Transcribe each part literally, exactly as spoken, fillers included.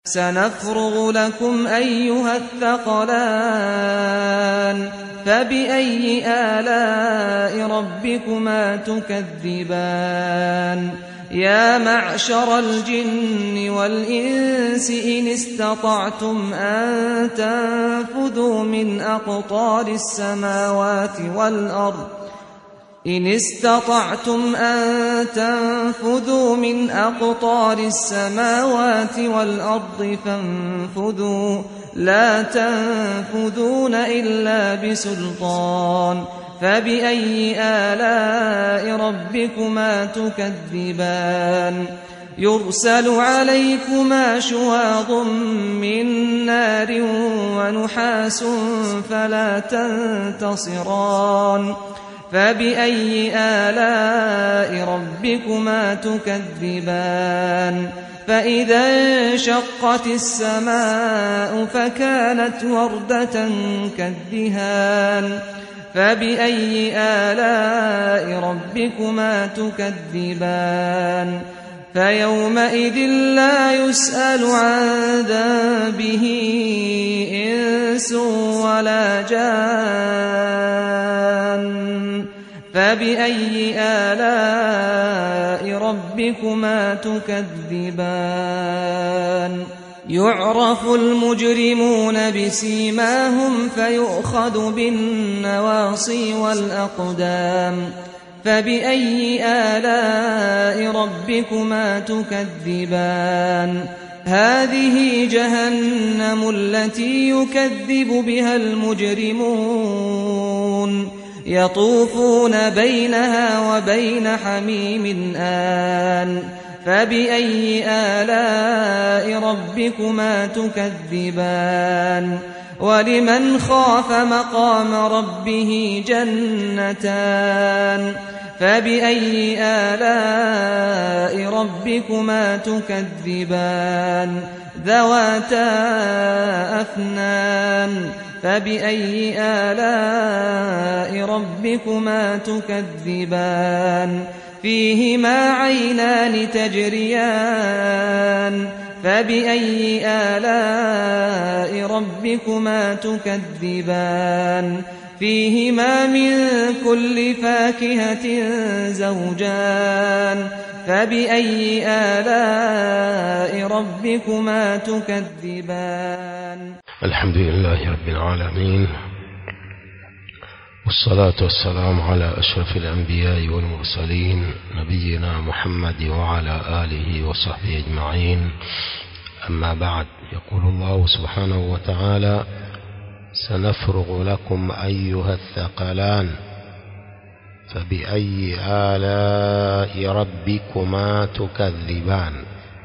سنفرغ لكم أيها الثقلان فبأي آلاء ربكما تكذبان يا معشر الجن والإنس إن استطعتم أن تنفذوا من أقطار السماوات والأرض إن استطعتم أن تنفذوا من أقطار السماوات والأرض فانفذوا لا تنفذون إلا بسلطان فبأي آلاء ربكما تكذبان يرسل عليكما شواظ من نار ونحاس فلا تنتصران فبأي آلاء ربكما تكذبان فإذا انشقت السماء فكانت وردة كالدهان فبأي آلاء ربكما تكذبان فيومئذ لا يسأل عن ذنبه إنس ولا جان فبأي آلاء ربكما تكذبان يعرف المجرمون بسيماهم فيؤخذ بالنواصي والأقدام فبأي آلاء ربكما تكذبان هذه جهنم التي يكذب بها المجرمون يطوفون بينها وبين حميم آن فبأي آلاء ربكما تكذبان ولمن خاف مقام ربه جنتان فبأي آلاء ربكما تكذبان ذواتا أفنان فبأي آلاء ربكما تكذبان فيهما عينان تجريان فبأي آلاء ربكما تكذبان فيهما من كل فاكهة زوجان فبأي آلاء ربكما تكذبان الحمد لله رب العالمين والصلاة والسلام على أشرف الأنبياء والمرسلين نبينا محمد وعلى آله وصحبه أجمعين أما بعد يقول الله سبحانه وتعالى سنفرغ لكم أيها الثقلان فبأي آلاء ربكما تكذبان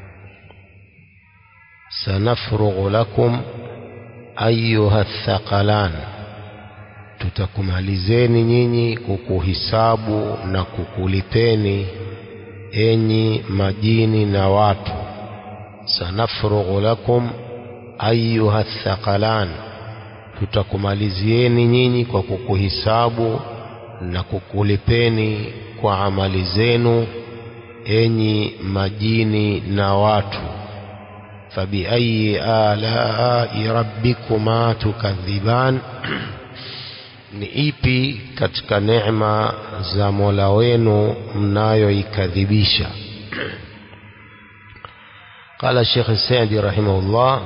سنفرغ لكم أيها الثقلان tutakumalizeni nyinyi kukuhisabu na kukulipeni enyi majini na watu sanafrughu lakum ayyuha thaqalan tutakumalizieni nyinyi kwa kukuhisabu na kukulipeni kwa amali zenu enyi majini na watu fabi ayyi ala'i rabbikuma tukadhiban ni ipi katika neema za Mola wenu mnayoikadhibisha قال الشيخ السعدي رحمه الله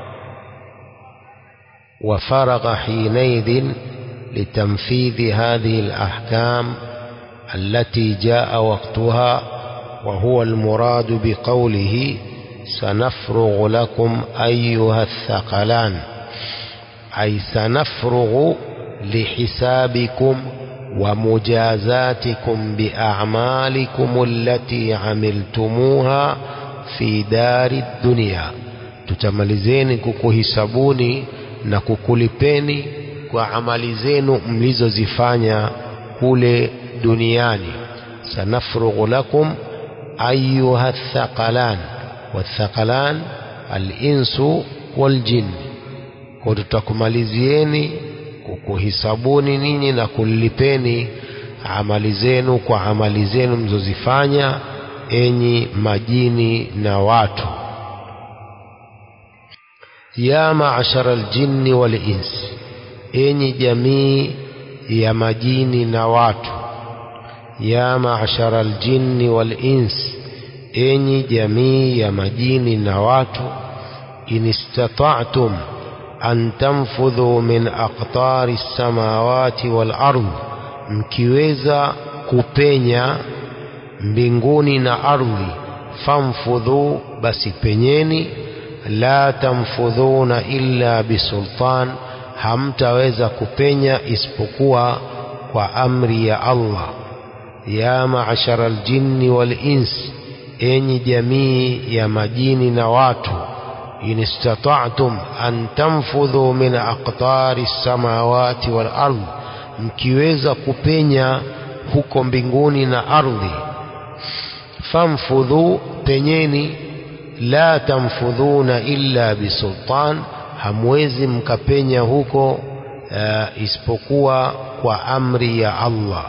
وفرغ حينئذ لتنفيذ هذه الأحكام التي جاء وقتها وهو المراد بقوله سنفرغ لكم أيها الثقلان أي سنفرغ لحسابكم ومجازاتكم بأعمالكم التي عملتموها في دار الدنيا tutamalizeni kukuhisabuni na kukulipeni kwa amali zenu mlizozifanya kule duniani sanafrughu lakum ayyuha thaqalan wathaqalan al-insu wal-jinn kwa tutakumalizieni kukuhisabuni ninyi na kulipeni amali zenu kwa amali zenu mzozifanya enyi majini na watu ya ma'ashara al-jinni wal-insi, enyi jamii ya majini na watu. Ya ma'ashara al-jinni wal-insi, enyi jamii ya majini na watu. In istata'tum an tanfudhu min aqtari as-samawati wal-ardh, mkiweza kupenya mbinguni na ardhi. Famfudhu, basi penyeni. La tamfudhuna illa bisultan, hamtaweza kupenya isipokuwa kwa amri ya Allah. Ya ma'ashara al-jinni wal-ins, enyi jamii ya majini na watu. In istata'tum an tanfudhu min aqtari as-samawati wal-ardh, mkiweza kupenya huko mbinguni na ardhi. Famfudhu, penyeni. La tamfudhuna illa bisultan, hamwezi mkapenya huko uh, isipokuwa kwa amri ya Allah.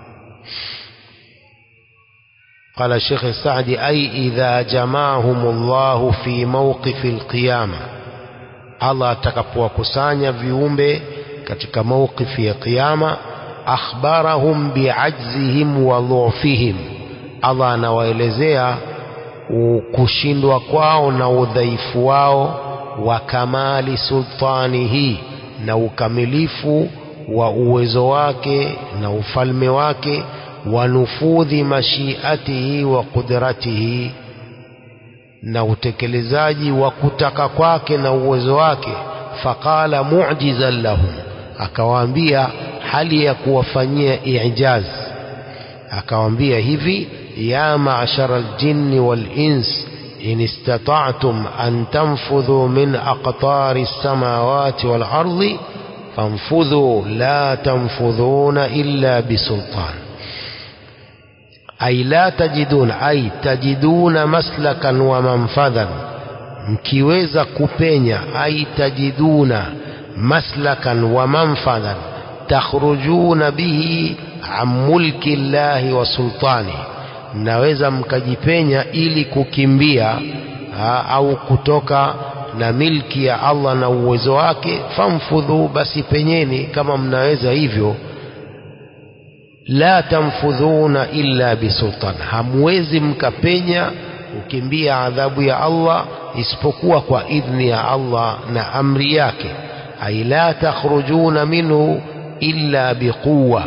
قال الشيخ السعدي أي إذا جمعهم الله في موقف القيامة، Allah atakapowakusanya viumbe katika mawqifi ya kiyama. Akhbarahum bi'ajzihim wa dhu'fihim, Allah anawaelezea kushindwa kwao na udhaifu wao. Wa kamali sultanihi, na ukamilifu wa uwezo wake na ufalme wake. Wa nufudhi mashiatihi wa qudratihi, na utekelezaji wa kutaka kwake na uwezo wake. Faqala mu'jizan lahum, akawaambia hali ya kuwafanyia i'jaz, akawaambia hivi: ya ma'ashara al-jinni wal-ins, in istata'tum an tanfudhu min aqtari as-samawati wal-ardi fanfudhu la tanfudhuna illa bisultan. Ay la tajidun, ay tajiduna maslakan wa manfadhan, mkiweza kupenya. Ay tajiduna maslakan wa manfadhan takhrujuna bihi an mulki Allahi wa sultani, mnaweza mkajipenya ili kukimbia ha, au kutoka na milki ya Allah na uwezo wake. Famfudhu, basi penyeni kama mnaweza hivyo. La tamfudhuna illa bisultan, hamwezi mkapenya ukimbia adhabu ya Allah isipokuwa kwa idhni ya Allah na amri yake. Ay la takhrujuna minhu illa biquwa,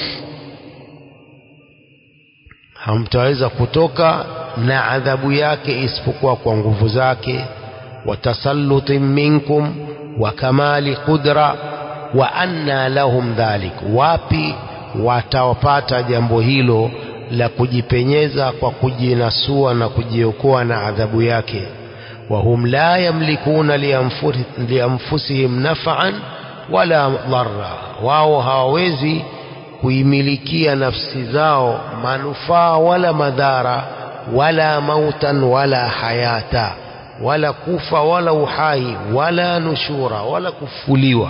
hamtaweza kutoka na adhabu yake isipokuwa kwa nguvu zake. Wa tasallutin minkum wa kamali qudra, wa anna lahum dhalik, wapi watawapata jambo hilo la kujipenyeza kwa kujinasua na kujiokoa na adhabu yake. Wa hum la yamlikuna lianfusihim naf'an wala dharra, wao hawawezi kuimilikia nafsi zao manufaa wala madhara. Wala mautan wala hayata, wala kufa wala uhai, wala nushura wala kufuliwa.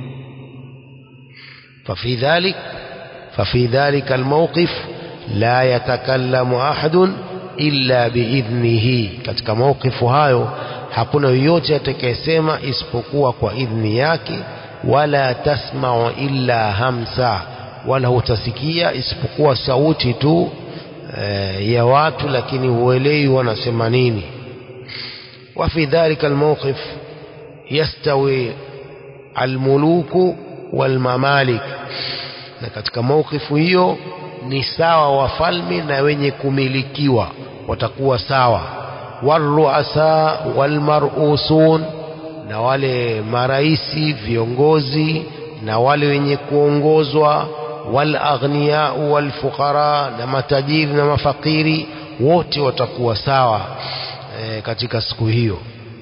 ففي ذلك ففي ذلك الموقف لا يتكلم أحد إلا بإذنه. katika mawqifu hayo hakuna yoyote atakayesema isipokuwa kwa idhni yake. Wala tasma'u illa hamsa, wala hutasikia isipokuwa sauti tu e, ya watu, lakini huelewi wanasema nini. Wa fi dhalika almawqif yastawi almuluku walmamalik, na katika mawqifu hiyo ni sawa wafalme na wenye kumilikiwa watakuwa sawa. Waruasa walmarusun, na wale maraisi viongozi na wale wenye kuongozwa. Walaghniya walfuqara, na matajiri na mafakiri, wote watakuwa sawa e, katika siku hiyo.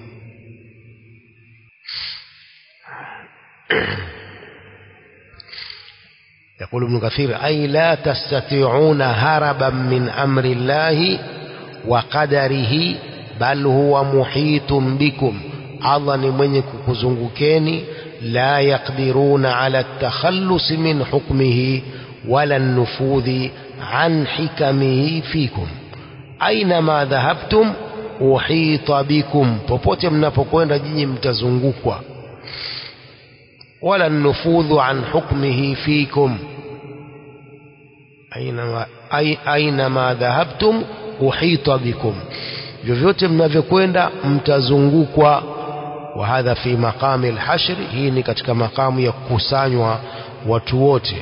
يقول ابن كثير أي لا تستطيعون هربا من أمر الله وقدره بل هو محيط بكم. Allah ni mwenye kukuzungukeni. La yaqdiruna ala at-takhallus min hukmihi wala an-nufudhi an hikamihi fikum. Aina ma dhahabtum uhita bikum, popote mnapokwenda nyinyi mtazungukwa. Wala nufudhu an hukmihi fikum, aina aina ma dhahabtum uhita bikum, vyovyote mnavyokwenda mtazungukwa. Wa hadha fi maqami al-hashr, hii ni katika makamu ya kukusanywa watu wote.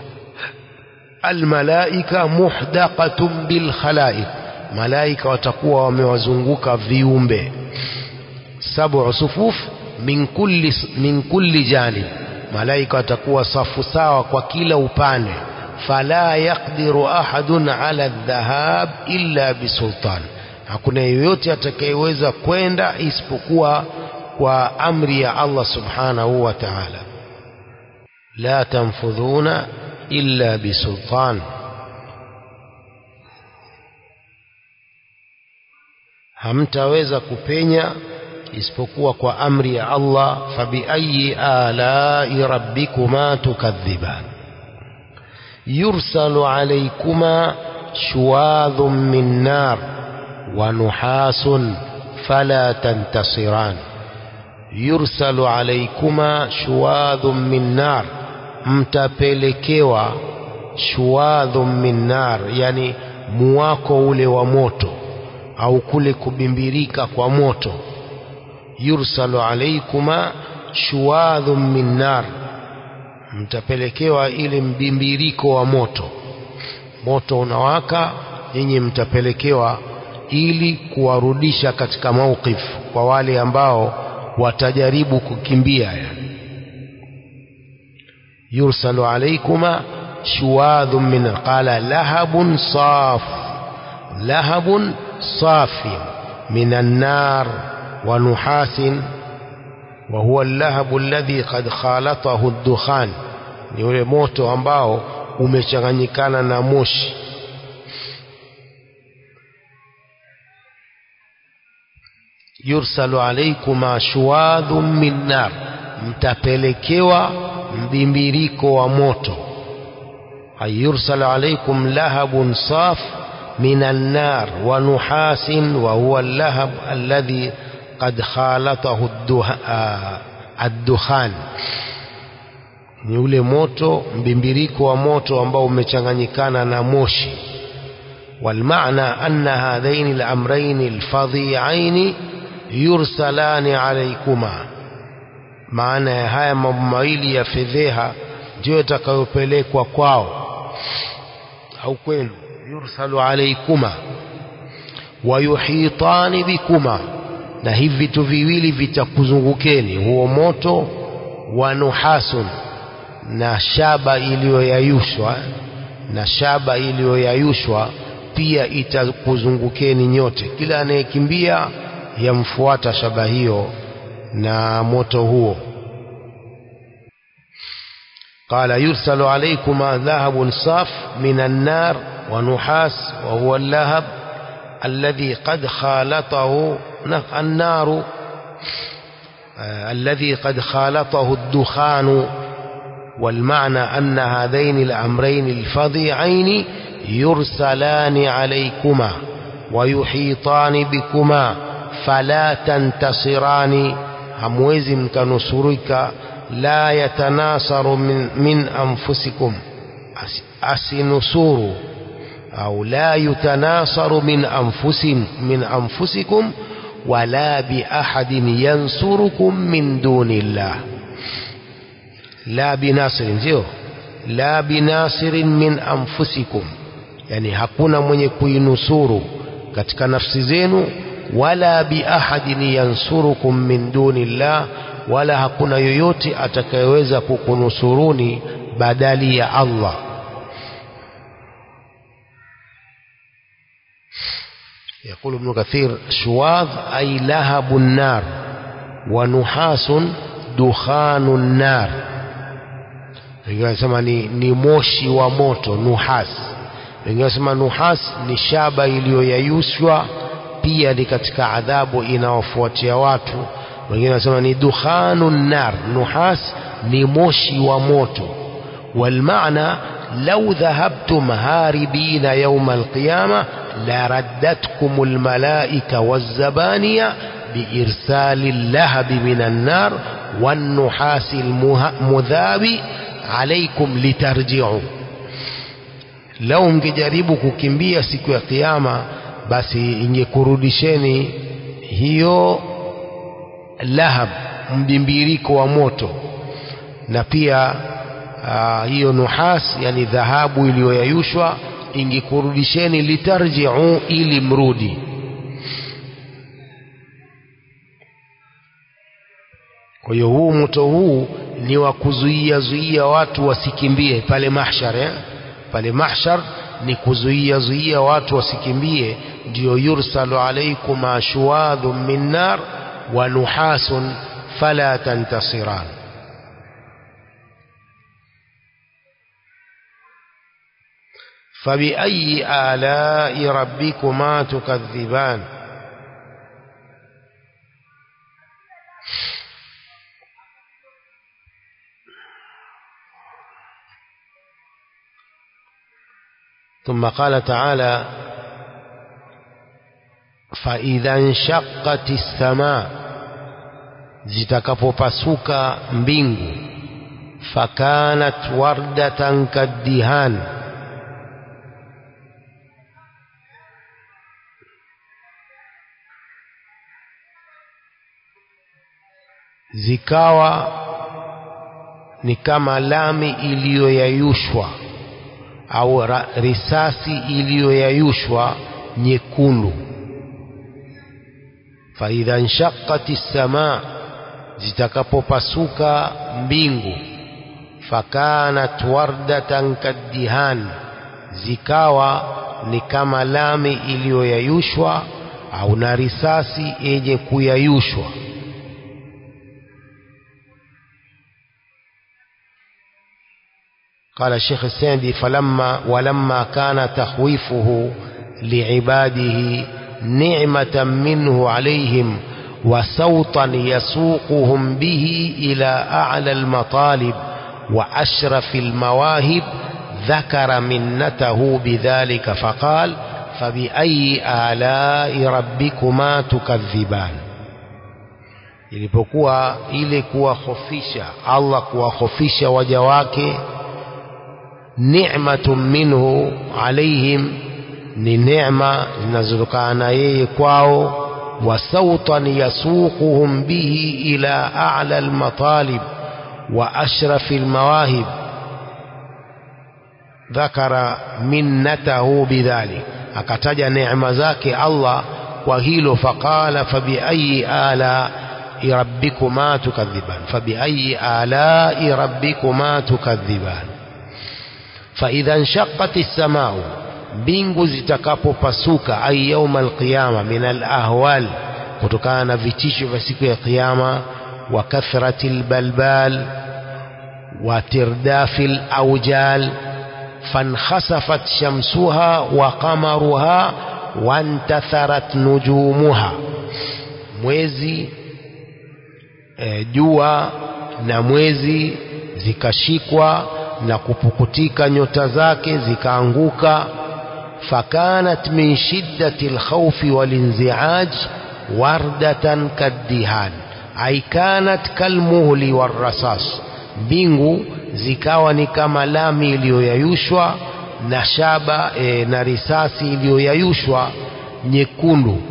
Almalaika muhdaqatun bil khalaiq, malaika watakuwa wamewazunguka viumbe. Sab'u sufuf min kulli min kulli janib, malaika watakuwa safu sawa kwa kila upande. Fala yaqdiru ahadun ala adh-dhahab illa bisultan, hakuna yeyote atakayeweza kwenda isipokuwa kwa amri ya Allah subhanahu wa ta'ala. La tanfudhuna illa bisultan, hamtaweza kupenya isipokuwa kwa amri ya Allah. Fabi ayyi alai rabbikuma tukadhiban, yursalu alaykuma shuwadhun min nar wa nuhasun fala tantasiran. Yursalu alaykuma shuwadhun min nar, mtapelekewa shuwadhun min nar, yani muwako ule wa moto au kule kubimbirika kwa moto. Yursalu alaykuma shuwadhun min nar, mtapelekewa ile mbimbiriko wa moto. Moto unawaka, nyinyi mtapelekewa ili kuwarudisha katika mawqif kwa wale ambao watajaribu kukimbia. Yani yursalu alaykuma shuwadhun min, qala lahabun saf, lahabun safi minan nar wa nuhasin wa huwa al-lahab alladhi qad khalatahu ad-dukhan, ni ule moto ambao umechanganyikana na moshi. Yursalu alaykuma shuwadhun min nar, mtapelekewa mbimbiriko wa moto. Ayursalu alaykum lahabun saf minan nar wa nuhasin wa huwa al-lahab alladhi qad khalatahu ad-dukhan, ni ule moto mbimbiriko wa moto ambao umechanganyikana na moshi. والمعنى أن هذين الأمرين الفظيعين yursalani alaykuma, maana ya haya mambo mawili ya fedheha ndio yatakayopelekwa kwao au kwenu. Yursalu alaykuma wa yuhitani bikuma, na hivi vitu viwili vitakuzungukeni, huo moto wa nuhasun, na shaba iliyoyayushwa, na shaba iliyoyayushwa pia itakuzungukeni nyote. Kila anayekimbia yamfuata shaba hiyo na moto huo. Qala yursalu alaykuma dhahabun saf minan nar wa nuhas wa huwa al-lahab alladhi qad khalatahu an-nar alladhi qad khalatahu ad-dukhan. والمعنى أن هذين الأمرين الفظيعين يرسلان عليكما ويحيطان بكما فلا تنتصران، hamwezi mkanusurika. La yatanasaru min, min anfusikum, asinusuru au la yutanasaru min anfusim min anfusikum wala bi ahadin yansurukum min dunillah. La binasirin, sio la binasirin min anfusikum, yani hakuna mwenye kuinusuru katika nafsi zenu. Wala bi ahadin yansurukum min dunillah, wala hakuna yoyote atakayeweza kukunusuruni badali ya Allah. يقول ابن كثير شواظ أي لهب النار ونحاس دخان النار، ingesema ni, ni moshi wa moto nuhas. Ingesema nuhas ni shaba iliyoyayushwa, pia ni katika adhabu inaofuatia watu. Wengine wanasema ni dukhanun nar, nuhas ni moshi wa moto. Wal maana law dhahabtum haribina yawm al-qiyamah لردتكم الملائكة والزبانية بإرسال اللهب من النار والنحاس المذاب عليكم لترجعوا. لو mkijaribu kukimbia siku ya kiyama, basi ingekurudisheni hiyo lahab, mbimbiriko wa moto, na pia uh, hiyo nuhas, yani dhahabu iliyoyayushwa, ingekurudisheni litarji'u, ili mrudi. Kwa hiyo huu moto huu ni wa kuzuia zuia watu wasikimbie pale mahshar, eh? Pale mahshar ni kuzuia zuia watu wasikimbie. Ndio yursalu alaykum ashwadhun min nar wa nuhasun fala tantasiran. فبأي آلاء ربكما تكذبان. ثم قال تعالى فإذا انشقت السماء، zitakapopasuka mbingu, fakanat wardatan kaddihan, zikawa ni kama lami iliyoyayushwa au risasi iliyoyayushwa nyekundu. fa idha inshaqqati as-samaa, zitakapopasuka mbingu, fakanat wardatan kaddihan, zikawa ni kama lami iliyoyayushwa au na risasi yenye kuyayushwa. قال الشيخ السندي فلما ولما كان تخويفه لعباده نعمة منه عليهم وصوتا يسوقهم به إلى أعلى المطالب وأشرف المواهب، ذكر منته بذلك فقال فبأي آلاء ربكما تكذبان. ilipokuwa ile kuwakhofisha Allah, kuwakhofisha waja wake, ni'matun minhu alaihim, ni neema zinazotokana yeye kwao, wa sautan yasuquhum bihi ila a'la almatalib wa ashrafi almawahib, dhakara minnatahu bidhalik, akataja neema zake Allah kwa hilo. Faqala fabiayi ala rabbikuma tukadhiban, fabiayi ala rabbikuma tukadhiban. فإذا انشقت السماء، mbingu zitakapopasuka, ay يوم القيامة من الأهوال، kutokana na vitisho vya siku ya kiyama, wa kathratil balbal wa tirdafil awjal, fankhasafat shamsuha wa qamaruha wa intatharat nujumuha, mwezi e, jua na mwezi zikashikwa na kupukutika nyota zake zikaanguka. fakanat min shiddati alkhawfi walinzi'aj wardatan kaddihan, ay kanat kalmuhli warrasas, mbingu zikawa ni kama lami iliyoyayushwa na shaba e, na risasi iliyoyayushwa nyekundu.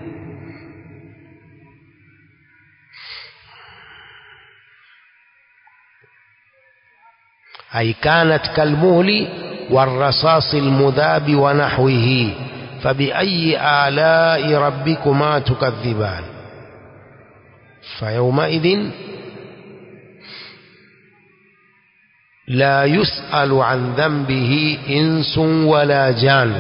أي كانت كالمهل والرصاص المذاب ونحوه، فبأي آلاء ربكما تكذبان. فيومئذ لا يسأل عن ذنبه إنس ولا جان،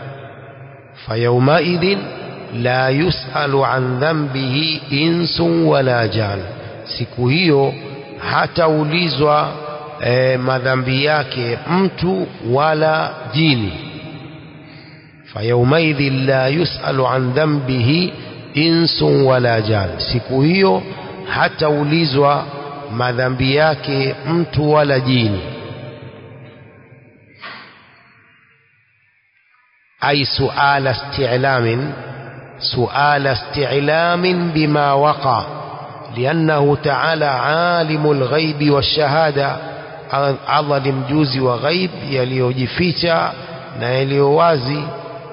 فيومئذ لا يسأل عن ذنبه إنس ولا جان، siku hiyo hataulizwa E, madhambi yake mtu wala jini. fayaumaidhi la yusalu an dhanbihi insun wala jan, siku hiyo hataulizwa madhambi yake mtu wala jini. أي سؤال استعلام سؤال استعلام بما وقع لأنه تعالى عالم الغيب والشهادة Allah mjuzi wa ghaib yaliyojificha na yaliyowazi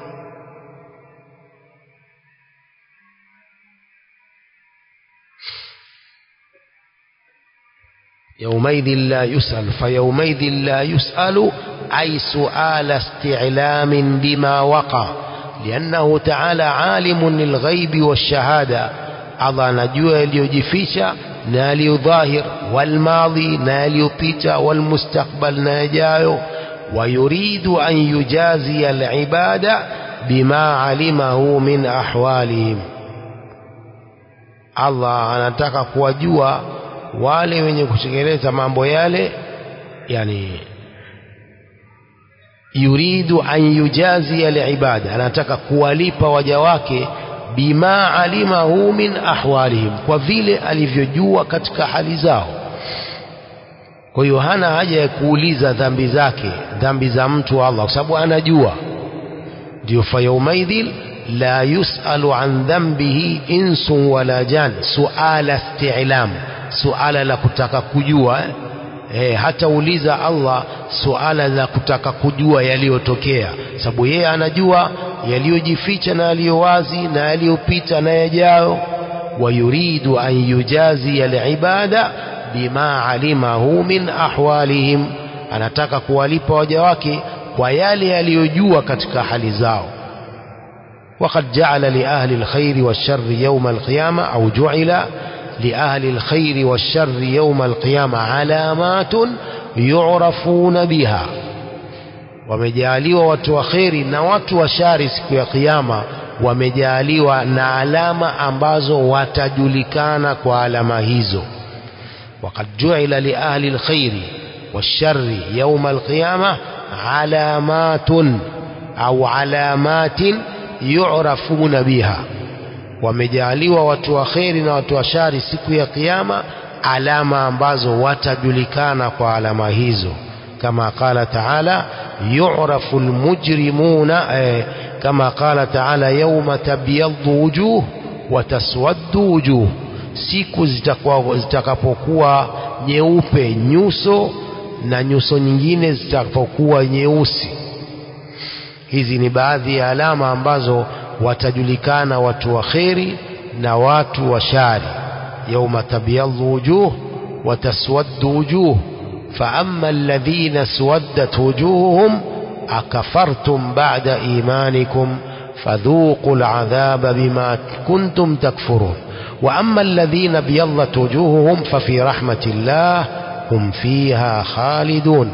يومئذ لا يسأل فيومئذ لا يسأل أي سؤال استعلام بما وقع لأنه تعالى عالم للغيب والشهادة Allah anajua yaliyojificha na yaliyodhahir walmadhi na yaliyopita walmustakbal na yajayo wayuridu an yujazi alibada bima alimahu min ahwalihim. Allah anataka kuwajua wale wenye kutekeleza mambo yale, yani yuridu an yujazi alibada, anataka kuwalipa waja wake bima alimahu min ahwalihim, kwa vile alivyojua katika hali zao. Kwa hiyo hana haja ya kuuliza dhambi zake, dhambi za mtu Allah, kwa sababu anajua. Ndio fa yawmaidhil la yusalu an dhanbihi insun wala jan, suala isti'lam, suala la kutaka kujua eh? Eh, hata uliza Allah suala la kutaka kujua yaliyotokea, sababu yeye anajua yaliyojificha na yaliyowazi na yaliyopita na yajayo. Wa yuridu an yujazi alibada bima alimahu min ahwalihim, anataka kuwalipa waja wake kwa yale yaliyojua katika hali zao. وقد جعل لأهل الخير والشر يوم القيامة أو جعل لأهل الخير والشر يوم القيامة علامات يعرفون بها, wamejaliwa watu wa kheri na watu wa shari siku ya kiyama wamejaliwa na alama ambazo watajulikana kwa alama hizo. وقد جعل لأهل الخير والشر يوم القيامة علامات أو علامات يعرفون بها, wamejaliwa watu wa kheri na watu wa shari siku ya kiyama alama ambazo watajulikana kwa alama hizo. Kama qala taala yu'rafu almujrimuna eh, kama qala taala yawma tabyaddu wujuh wa taswaddu wujuh, siku zitakuwa zitakapokuwa nyeupe nyuso na nyuso nyingine zitakapokuwa nyeusi. Hizi ni baadhi ya alama ambazo watajulikana watu wa kheri na watu wa shari. Yawma tabyaddu wujuh wa taswaddu wujuh فأما الذين سودت وجوههم أكفرتم بعد إيمانكم فذوقوا العذاب بما كنتم تكفرون وأما الذين ابيضت وجوههم ففي رحمة الله هم فيها خالدون.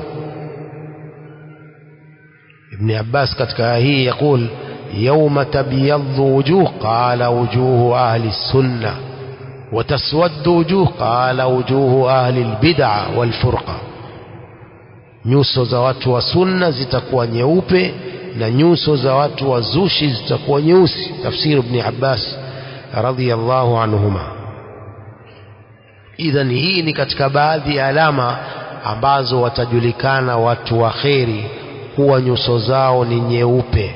ابن عباس katika hii يقول يوم تبيض وجوه قال وجوه أهل السنة وتسود وجوه قال وجوه أهل البدع والفرقة. Nyuso za watu wa sunna zitakuwa nyeupe na nyuso za watu wa zushi zitakuwa nyeusi. Tafsiri Ibn Abbas radhiyallahu anhuma. Idhan hii ni katika baadhi ya alama ambazo watajulikana watu wa kheri kuwa nyuso zao ni nyeupe.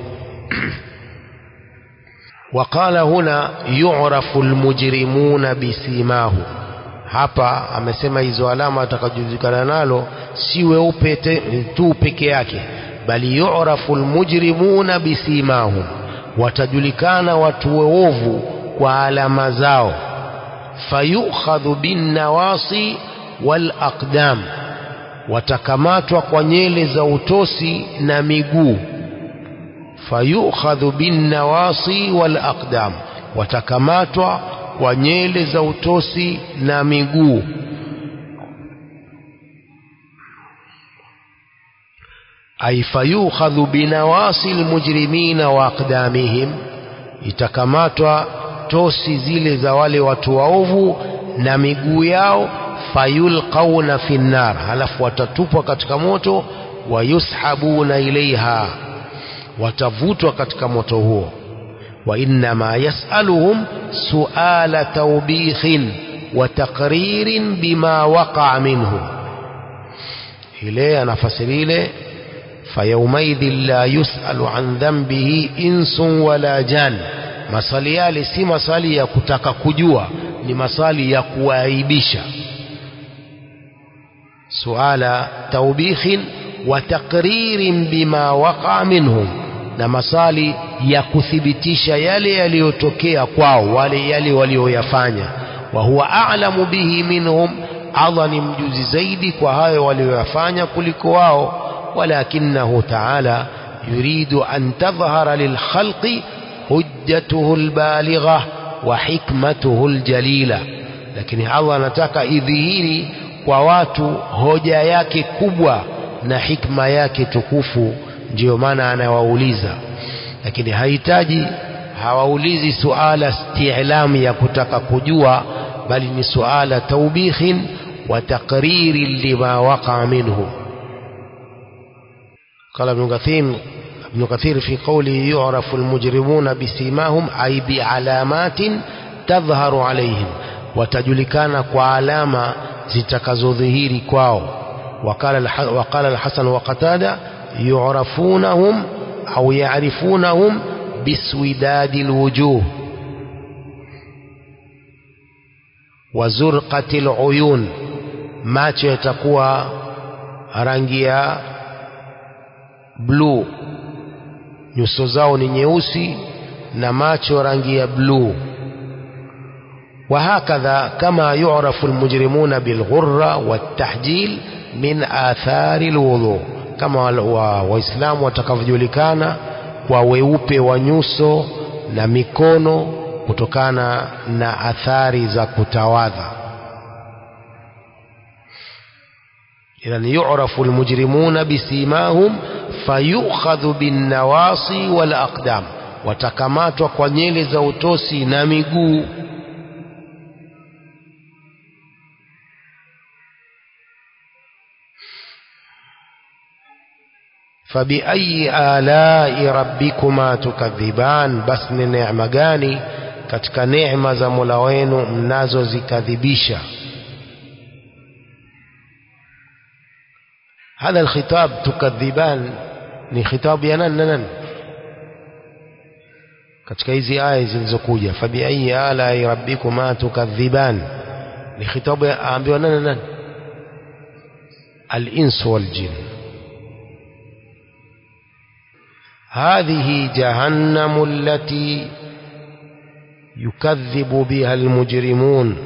وقال هنا يعرف المجرمون بسيماه, hapa amesema hizo alama atakajulikana nalo si weupe tu peke yake, bali yu'rafu almujrimuna bisimahum, watajulikana watu waovu kwa alama zao. Fayukhadhu bin nawasi wal aqdam, watakamatwa kwa nyele za utosi na miguu. Fayukhadhu bin nawasi wal aqdam, watakamatwa kwa nyele za utosi na miguu. Ay fayukhadhu binawasi almujrimina wa aqdamihim, itakamatwa tosi zile za wale watu waovu na miguu yao. Fayulqauna fi nnar, halafu watatupwa katika moto. Wayushabuna ilaiha, watavutwa katika moto huo. Wa innama yasaluhum suala tawbikhin wa taqririn bima waqa'a minhum. Ile anafasiri ile fayaumaidhin la yus'alu an dhanbihi insun wala jan. Masali yale si masali ya kutaka kujua, ni masali ya kuaibisha. Suala taubikhin wa taqririn bima waqa minhum, na masali ya kuthibitisha yale yaliyotokea kwao, wale yale walioyafanya. Wa huwa a'lamu bihi minhum, Allah ni mjuzi zaidi kwa hayo walioyafanya kuliko wao. Walakinahu ta'ala yuridu an tadhhara lilkhalqi hujjatuhu albaligha wa hikmatuhu aljalila, lakini Allah anataka idhihiri kwa watu hoja yake kubwa na hikma yake tukufu. Ndio maana anawauliza, lakini hahitaji, hawaulizi suala isti'lam ya kutaka kujua, bali ni suala taubikhin wa taqriri lima waqa minhu. قال ابن كثير ابن كثير في قوله يعرف المجرمون بسيماهم أي بعلامات تظهر عليهم, وتجلكان كعلامة زتكزظهير كواو. وقال وقال الحسن وقتادة يعرفونهم أو يعرفونهم بسوداد الوجوه وزرقة العيون, macho yatakuwa rangi ya blue, nyuso zao ni nyeusi na macho rangi ya blue. وهكذا كما يعرف المجرمون بالغرة والتحجيل من آثار الوضوء, كما waislamu watakavyojulikana kwa weupe wa nyuso na mikono kutokana na athari za kutawadha. إذن يعرف المجرمون بسيماهم فيؤخذ بالنواصي والأقدام, watakamatwa kwa nyele za utosi na miguu. فبأي آلاء ربكما تكذبان, بس ni neema gani katika neema za Mola wenu mnazozikadhibisha. هذا الخطاب تكذبان ni khitabu ya nani nani katika hizi aya zilizokuja? Fabiayi ala rabbikuma tukadhiban, ni khitabu aambiwa nani nani? al-ins wal jin. هذه جهنم التي يكذب بها المجرمون,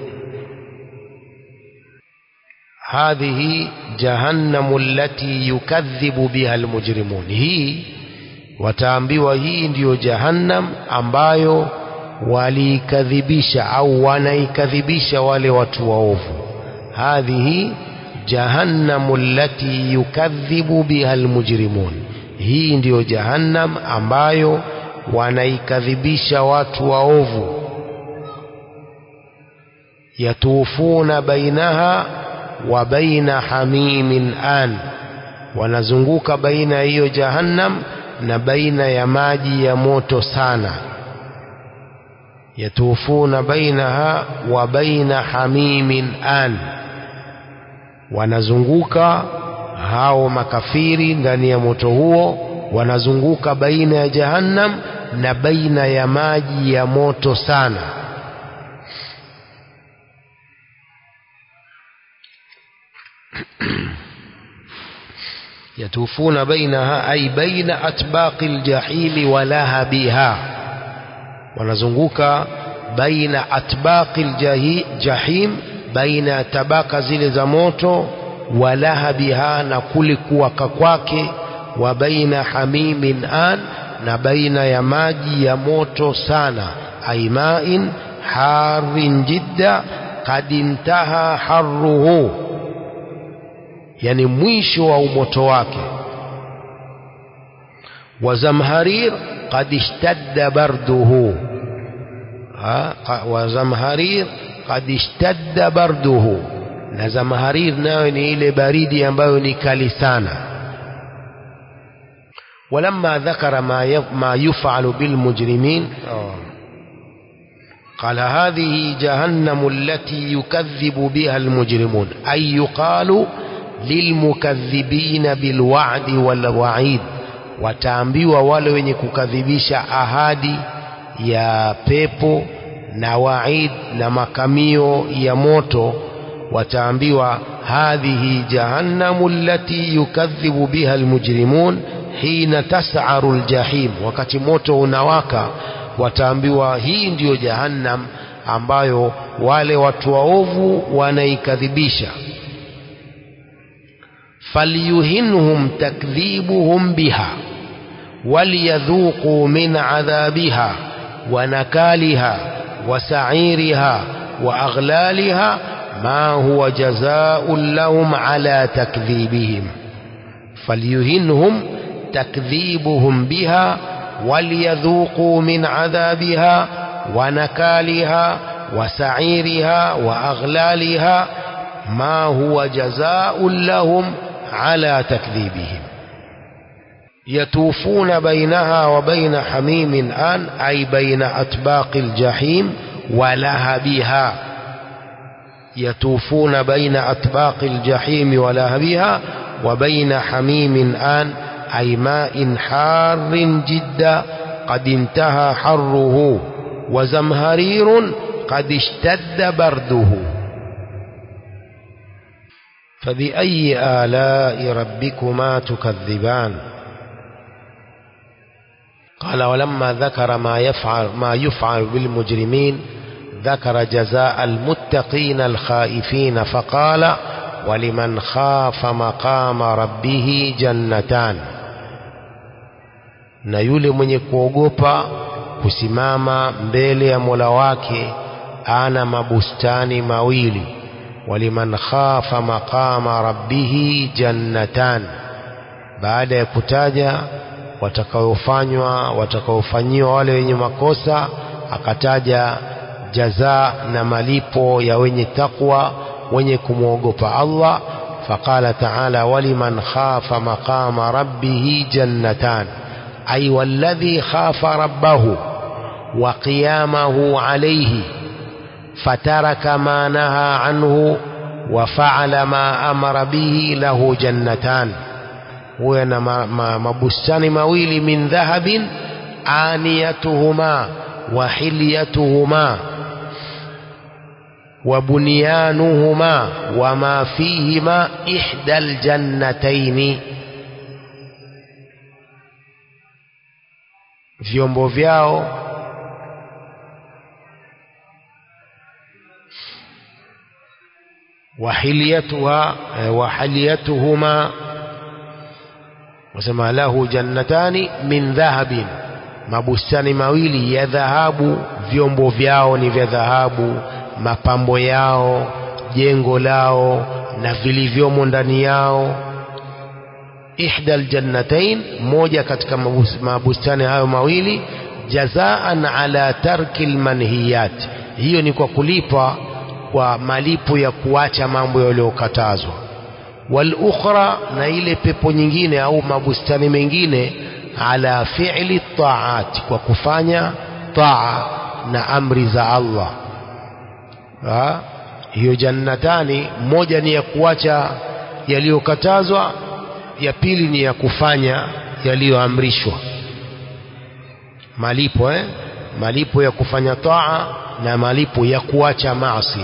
هذه جهنم التي يكذب بها المجرمون. hii wataambiwa hii ndiyo jahannam ambayo waliikadhibisha au wanaikadhibisha wale watu waovu. hadhihi jahannamu allati yukadhibu biha almujrimun, hii ndiyo jahannam ambayo wanaikadhibisha watu waovu. yatufuna bainaha wa baina hamimin an, wanazunguka baina hiyo jahannam na baina ya maji ya moto sana. yatufuna bainaha wa baina hamimin an, wanazunguka hao makafiri ndani ya moto huo, wanazunguka baina ya jahannam na baina ya maji ya moto sana. yatufuna bainaha ay baina atbaqil jahili wa lahabiha, wanazunguka baina atbaqil jahim, baina tabaka zile za moto, wa lahabiha na kule kuwaka kwake, wa baina hamimin an, na baina ya maji ya moto sana. ay ma'in harin jidda qad intaha harruhu, yani mwisho wa umoto wake. wa zamharir qad ishtadda barduhu, wa zamharir qad ishtadda barduhu, na zamharir nayo ni ile baridi ambayo ni kali sana. walamma dhakara ma ma yuf'alu bil mujrimin qala hadhihi jahannamu allati yukadhibu biha al mujrimun, ay yuqalu lilmukadhibina bilwa'di walwa'id, wataambiwa wale wenye kukadhibisha ahadi ya pepo na wa'id na makamio ya moto, wataambiwa hadhihi jahannamu allati yukadhibu biha almujrimun hina tas'aru aljahim, wakati moto unawaka wataambiwa hii ndiyo jahannam ambayo wale watu waovu wanaikadhibisha. falyuhinhum takdhibuhum biha waliyadhuqu min adhabiha wa nakaliha wa sa'iriha wa aghlaliha ma huwa jazaa'un lahum ala takdhibihim. falyuhinhum takdhibuhum biha waliyadhuqu min adhabiha wa nakaliha wa sa'iriha wa aghlaliha ma huwa jazaa'un lahum ala takdhibihim. يطوفون بينها وبين حميم آن أي بين أطباق الجحيم ولهبها. يطوفون بين أطباق الجحيم ولهبها وبين حميم آن أي ماء حار جدا قد انتهى حره وزمهرير قد اشتد برده. فبأي آلاء ربكما تكذبان؟ قال ولما ذكر ما يفعل ما يفعل بالمجرمين ذكر جزاء المتقين الخائفين فقال ولمن خاف مقام ربه جنتان. na yule mwenye kuogopa kusimama mbele ya Mola wake ana mabustani mawili. waliman khafa maqama rabbih jannatan, baada ya kutaja watakaofanywa watakaofanyiwa wale wenye makosa akataja jaza na malipo ya wenye takwa wenye kumwogopa Allah. faqala ta'ala waliman khafa maqama rabbih jannatan ay walladhi khafa rabbahu wa qiyamahu alayhi fataraka ma naha anhu wa fa'ala ma amara bihi lahu jannatan. huwa na mabustani mawili min dhahabin aniyatuhuma wa hilyatuhuma wa bunyanuhuma wa ma fihima ihdal jannatayn. vyombo vyao wa hilyatuha wa hilyatuhuma wasema lahu jannatani min dhahabin, mabustani mawili ya dhahabu, vyombo vyao ni vya dhahabu, mapambo yao, jengo lao na vilivyomo ndani yao. ihdal jannatain, moja katika mabustani hayo mawili, jazaan ala tarkil manhiyat, hiyo ni kwa kulipa kwa malipo ya kuacha mambo yaliyokatazwa. wal ukhra, na ile pepo nyingine au mabustani mengine, ala fi'li ta'at, kwa kufanya taa na amri za Allah. ha? hiyo jannatani, moja ni ya kuacha yaliyokatazwa, ya pili ni ya kufanya yaliyoamrishwa. malipo eh malipo ya kufanya taa na malipo ya kuacha maasi.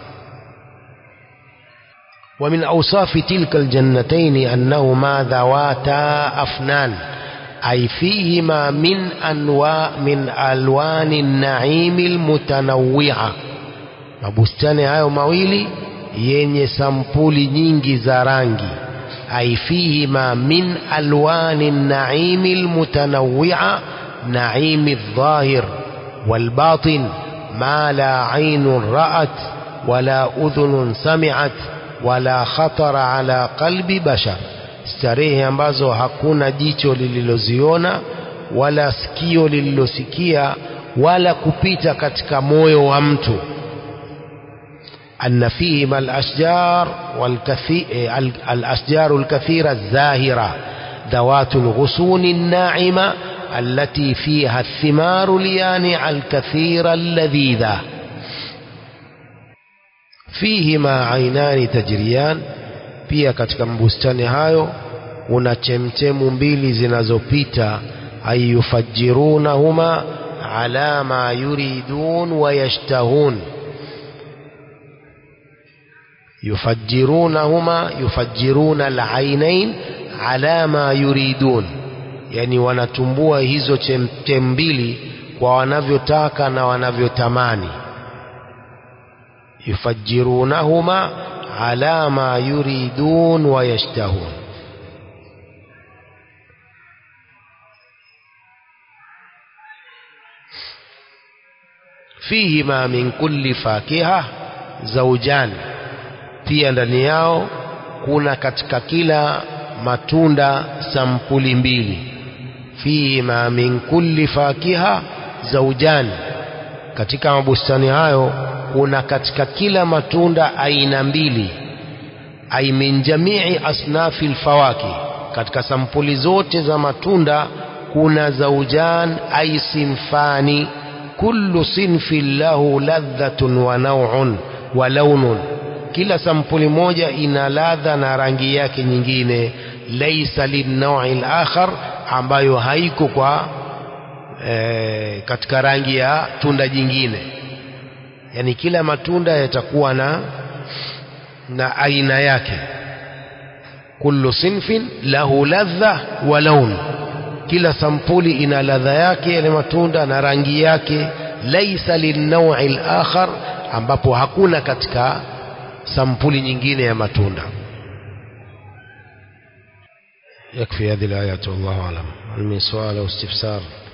ومن أوصاف تلك الجنتين أنهما ذواتا أفنان أي فيهما من أنواع من ألوان النعيم المتنوعة. mabustani hayo mawili yenye sampuli nyingi za rangi. أي فيهما من ألوان النعيم المتنوعة نعيم الظاهر والباطن ما لا عين رأت ولا أذن سمعت wala khatara ala qalbi bashar, starehe ambazo hakuna jicho lililoziona wala sikio lililosikia wala kupita katika moyo wa mtu. anna fihim al-ashjar wal-ashjar al-kathira az-zahira dhawatu al-ghusun an-na'ima allati fiha ath-thimar al-yani'a al-kathira alladhidha فيهما عينان تجريان pia katika mbustani hayo una chemchemu mbili zinazopita, ayufajirunahuma ala ma yuridun wa yashtahun. yufajirunahuma yufajiruna al-ainain ala ma yuridun, yani wanatumbua hizo chemchemu mbili kwa wanavyotaka na wanavyotamani. yufajirunahuma ala ma yuridun wa yashtahun. fihima min kulli fakiha zawjan, pia ndani yao kuna katika kila matunda sampuli mbili. fihima min kulli fakiha zawjan, katika mabustani hayo kuna katika kila matunda aina mbili. ay min jamii asnafil fawaki, katika sampuli zote za matunda kuna zawjan ay sinfani, kullu sinfin lahu ladhatun wa naw'un wa lawnun, kila sampuli moja ina ladha na rangi yake nyingine. laysa lin-naw'i al-akhar, ambayo haiko kwa e, katika rangi ya tunda jingine. Yani kila matunda yatakuwa na na aina yake. kullu sinfin lahu ladha wa lawn, kila sampuli ina ladha yake yale matunda na rangi yake. laysa lin-naw'i al-akhar, ambapo hakuna katika sampuli nyingine ya matunda. yakfi hadhihi al-ayat, wallahu a'lam. hal min su'al au istifsar?